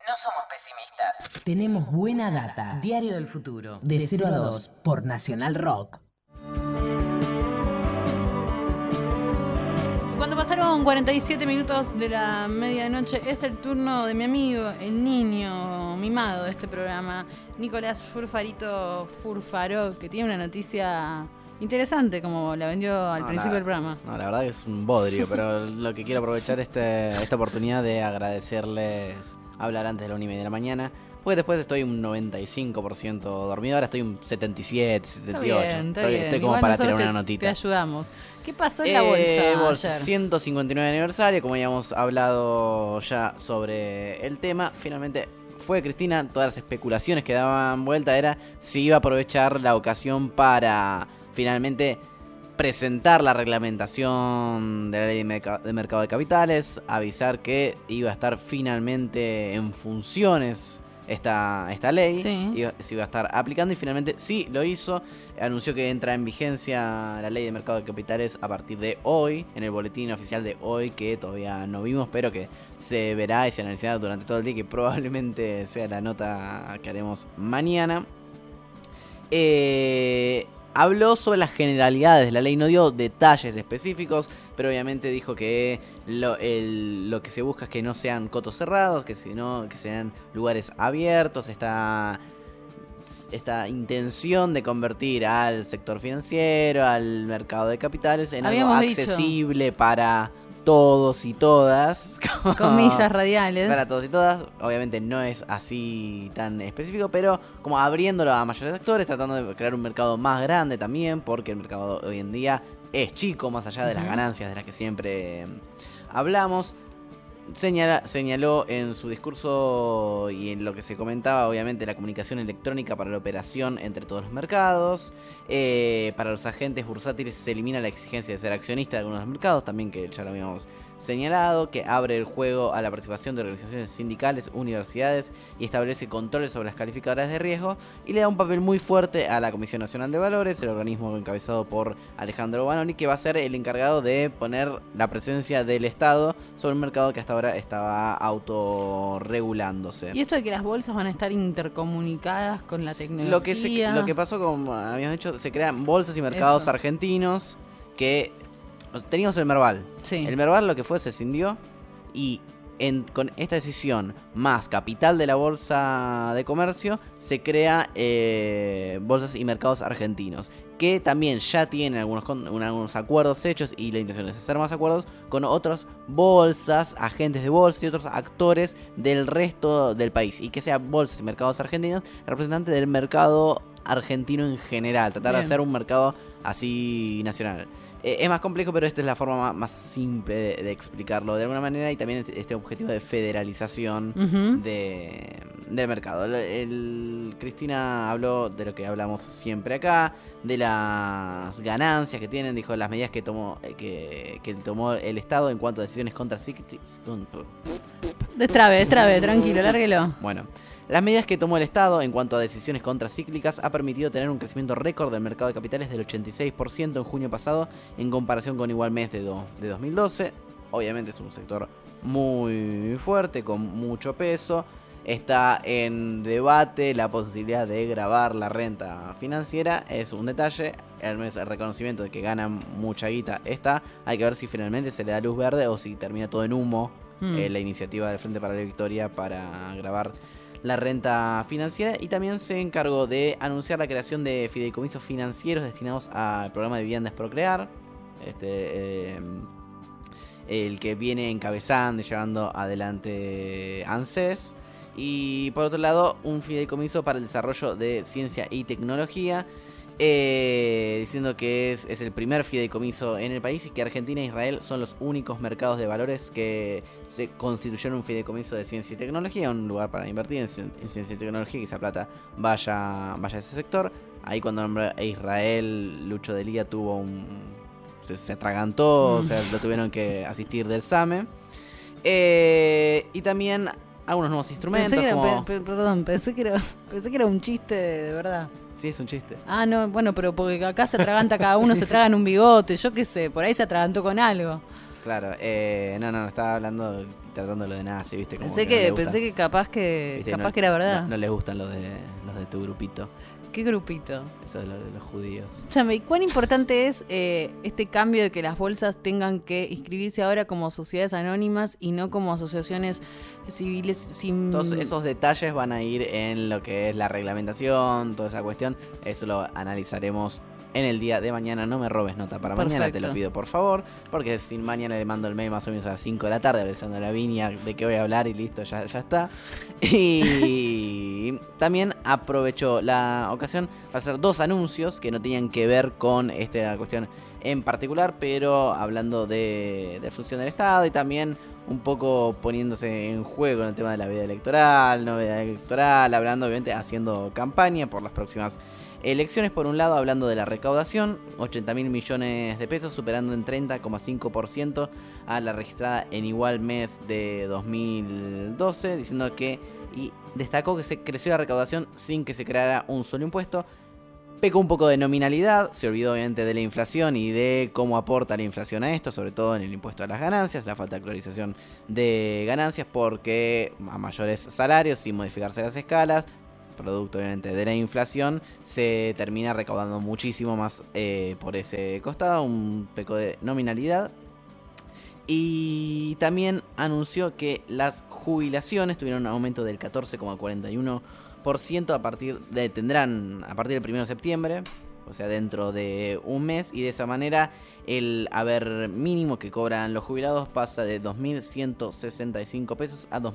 No somos pesimistas. Tenemos buena data. Diario del Futuro. De 0 a 2 por Nacional Rock. Cuando pasaron 47 minutos de la medianoche, es el turno de mi amigo, el niño mimado de este programa, Nicolás Furfaró, que tiene una noticia interesante, como la vendió al principio del programa. No, la verdad que es un bodrio, pero lo que quiero aprovechar esta oportunidad de agradecerles hablar antes de la 1:30 de la mañana. Porque después estoy un 95% dormido, ahora estoy un 77, 78. Estoy como para tirar una notita. Te ayudamos. ¿Qué pasó en la bolsa ayer? 159 aniversario, como habíamos hablado ya sobre el tema. Finalmente fue Cristina, todas las especulaciones que daban vuelta era si iba a aprovechar la ocasión para finalmente presentar la reglamentación de la ley de mercado de capitales, avisar que iba a estar finalmente en funciones esta ley, sí. Se iba a estar aplicando y finalmente sí lo hizo. Anunció que entra en vigencia la ley de mercado de capitales a partir de hoy, en el boletín oficial de hoy, que todavía no vimos, pero que se verá y se analizará durante todo el día, que probablemente sea la nota que haremos mañana. Habló sobre las generalidades de la ley, no dio detalles específicos, pero obviamente dijo que lo que se busca es que no sean cotos cerrados, que sean lugares abiertos, esta intención de convertir al sector financiero, al mercado de capitales, en algo accesible para todos y todas. Comillas radiales. Para todos y todas. Obviamente no es así tan específico, pero como abriéndolo a mayores actores, tratando de crear un mercado más grande también, porque el mercado hoy en día es chico, más allá de las ganancias de las que siempre hablamos. Señaló en su discurso y en lo que se comentaba, obviamente, la comunicación electrónica para la operación entre todos los mercados. Para los agentes bursátiles se elimina la exigencia de ser accionista de algunos de los mercados, también que ya lo habíamos señalado, que abre el juego a la participación de organizaciones sindicales, universidades y establece controles sobre las calificadoras de riesgo y le da un papel muy fuerte a la Comisión Nacional de Valores, el organismo encabezado por Alejandro Banoni, que va a ser el encargado de poner la presencia del Estado sobre un mercado que hasta ahora estaba autorregulándose. Y esto de que las bolsas van a estar intercomunicadas con la tecnología. Lo que pasó, como habíamos dicho, se crean bolsas y mercados argentinos que... Teníamos el Merval. Sí. El Merval lo que fue se escindió y con esta decisión más capital de la Bolsa de Comercio se crea bolsas y mercados argentinos, que también ya tienen algunos acuerdos hechos y la intención es hacer más acuerdos con otras bolsas, agentes de bolsa y otros actores del resto del país, y que sean bolsas y mercados argentinos representantes del mercado argentino en general, tratar de hacer un mercado así nacional. Es más complejo, pero esta es la forma más simple de explicarlo de alguna manera, y también este objetivo de federalización del mercado. Cristina habló de lo que hablamos siempre acá, de las ganancias que tienen, dijo las medidas que tomó el Estado en cuanto a decisiones contracíclicas. Destrabe, tranquilo, lárguelo. Bueno. Las medidas que tomó el Estado en cuanto a decisiones contracíclicas ha permitido tener un crecimiento récord del mercado de capitales del 86% en junio pasado en comparación con igual mes de 2012. Obviamente es un sector muy fuerte, con mucho peso. Está en debate la posibilidad de gravar la renta financiera. Es un detalle. El reconocimiento de que ganan mucha guita está. Hay que ver si finalmente se le da luz verde o si termina todo en humo la iniciativa del Frente para la Victoria para grabar la renta financiera. Y también se encargó de anunciar la creación de fideicomisos financieros destinados al programa de viviendas Procrear, el que viene encabezando y llevando adelante ANSES. Y por otro lado, un fideicomiso para el desarrollo de ciencia y tecnología, diciendo que es el primer fideicomiso en el país y que Argentina e Israel son los únicos mercados de valores que se constituyeron un fideicomiso de ciencia y tecnología, un lugar para invertir en ciencia y tecnología, que esa plata vaya a ese sector. Ahí cuando nombró a Israel, Lucho Delía tuvo se atragantó, o sea, lo tuvieron que asistir del SAME. Y también algunos nuevos instrumentos. Pensé que era un chiste de verdad. Sí, es un chiste. Ah, no, bueno, pero porque acá se atraganta cada uno, se tragan un bigote, yo qué sé, por ahí se atragantó con algo. Claro, no, estaba hablando tratándolo de nazi, ¿viste? Como Pensé que no le que gusta, capaz que ¿viste? capaz que era verdad. No les gustan los de tu grupito. ¿Qué grupito? Eso de los judíos. Escúchame, ¿y cuán importante es este cambio de que las bolsas tengan que inscribirse ahora como sociedades anónimas y no como asociaciones civiles sin... Todos esos detalles van a ir en lo que es la reglamentación, toda esa cuestión. Eso lo analizaremos en el día de mañana. No me robes nota para mañana, te lo pido por favor, porque si mañana le mando el mail más o menos a las 5 de la tarde Alessandro Lavinia de qué voy a hablar y listo, ya está. Y también aprovecho la ocasión para hacer 2 anuncios que no tenían que ver con esta cuestión en particular, pero hablando de función del Estado y también un poco poniéndose en juego en el tema de la vida electoral, novedad electoral, hablando obviamente, haciendo campaña por las próximas elecciones. Por un lado, hablando de la recaudación, 80.000 millones de pesos, superando en 30,5% a la registrada en igual mes de 2012, diciendo que, y destacó que se creció la recaudación sin que se creara un solo impuesto. Pecó un poco de nominalidad, se olvidó obviamente de la inflación y de cómo aporta la inflación a esto, sobre todo en el impuesto a las ganancias, la falta de actualización de ganancias, porque a mayores salarios, sin modificarse las escalas, producto obviamente de la inflación, se termina recaudando muchísimo más por ese costado, un poco de nominalidad. Y también anunció que las jubilaciones tuvieron un aumento del 14,41% tendrán a partir del 1 de septiembre, o sea dentro de un mes, y de esa manera el haber mínimo que cobran los jubilados pasa de 2.165 pesos a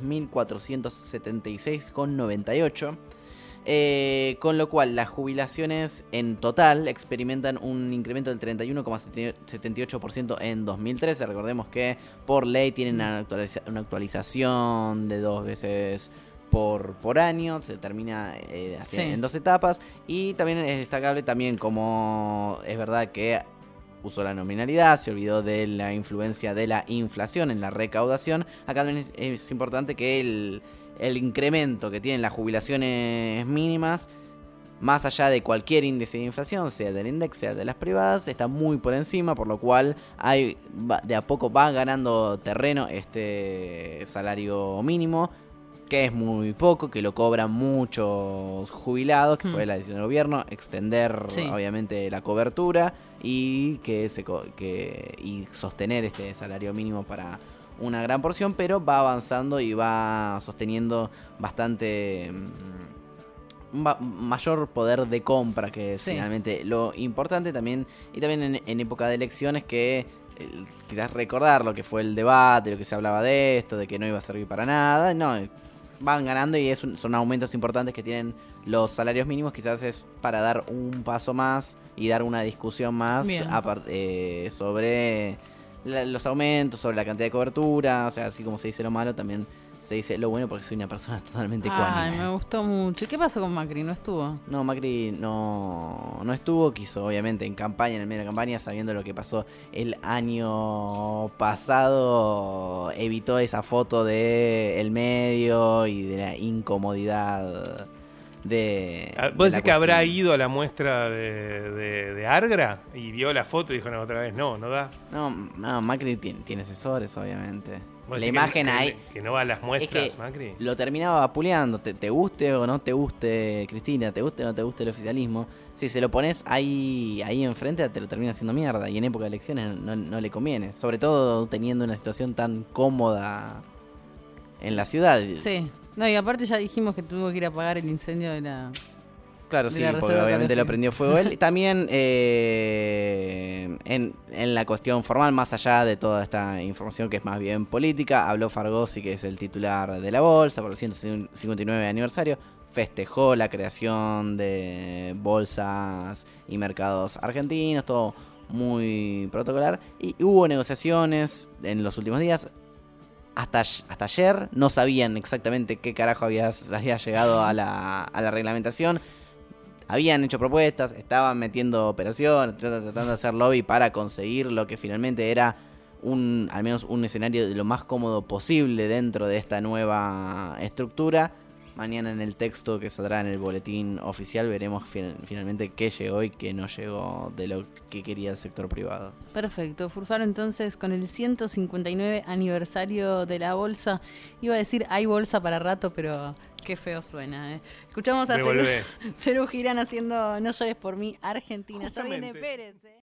2.476,98. Con lo cual las jubilaciones en total experimentan un incremento del 31,78% en 2013. Recordemos que por ley tienen una actualización de 2 veces por año, se termina en 2 etapas. Y también es destacable también como es verdad que usó la nominalidad, se olvidó de la influencia de la inflación en la recaudación. Acá también es importante que el incremento que tienen las jubilaciones mínimas, más allá de cualquier índice de inflación, sea del INDEX, sea de las privadas, está muy por encima, por lo cual de a poco va ganando terreno este salario mínimo, que es muy poco, que lo cobran muchos jubilados, que fue la decisión del gobierno, extender obviamente la cobertura y y sostener este salario mínimo para una gran porción, pero va avanzando y va sosteniendo bastante mayor poder de compra, que es finalmente lo importante también. Y también en época de elecciones, que quizás recordar lo que fue el debate, lo que se hablaba de esto, de que no iba a servir para nada, no, van ganando y son aumentos importantes que tienen los salarios mínimos. Quizás es para dar un paso más y dar una discusión más sobre los aumentos, sobre la cantidad de cobertura. O sea, así como se dice lo malo, también se dice lo bueno, porque soy una persona totalmente ecuánime. Ay, me gustó mucho. ¿Y qué pasó con Macri? ¿No estuvo? No, Macri no estuvo. Quiso, obviamente, en el medio de la campaña, sabiendo lo que pasó el año pasado, evitó esa foto de el medio y de la incomodidad de... ¿Vos decís que habrá ido a la muestra de Argra y vio la foto y dijo, no, otra vez no da? No, Macri tiene asesores, obviamente. La imagen ahí... Que no va a las muestras, es que Macri. Lo terminaba vapuleando. Te guste o no te guste, Cristina, te guste o no te guste el oficialismo, si se lo pones ahí enfrente, te lo termina haciendo mierda. Y en época de elecciones no le conviene. Sobre todo teniendo una situación tan cómoda en la ciudad. Sí. No, y aparte ya dijimos que tuvo que ir a apagar el incendio de la... Claro, sí, porque obviamente lo prendió fuego él. También en la cuestión formal, más allá de toda esta información que es más bien política, habló Fargosi, que es el titular de la bolsa, por el 159 aniversario. Festejó la creación de bolsas y mercados argentinos, todo muy protocolar. Y hubo negociaciones en los últimos días. Hasta ayer no sabían exactamente qué carajo había llegado a la reglamentación. Habían hecho propuestas, estaban metiendo operaciones, tratando de hacer lobby para conseguir lo que finalmente era al menos un escenario de lo más cómodo posible dentro de esta nueva estructura. Mañana en el texto que saldrá en el boletín oficial veremos finalmente qué llegó y qué no llegó de lo que quería el sector privado. Perfecto, Furfaro, entonces con el 159 aniversario de la bolsa, iba a decir hay bolsa para rato, pero qué feo suena, ¿eh? Escuchamos a Cerú Girán haciendo No llores por mí, Argentina. Ya viene Justamente. Pérez, ¿eh?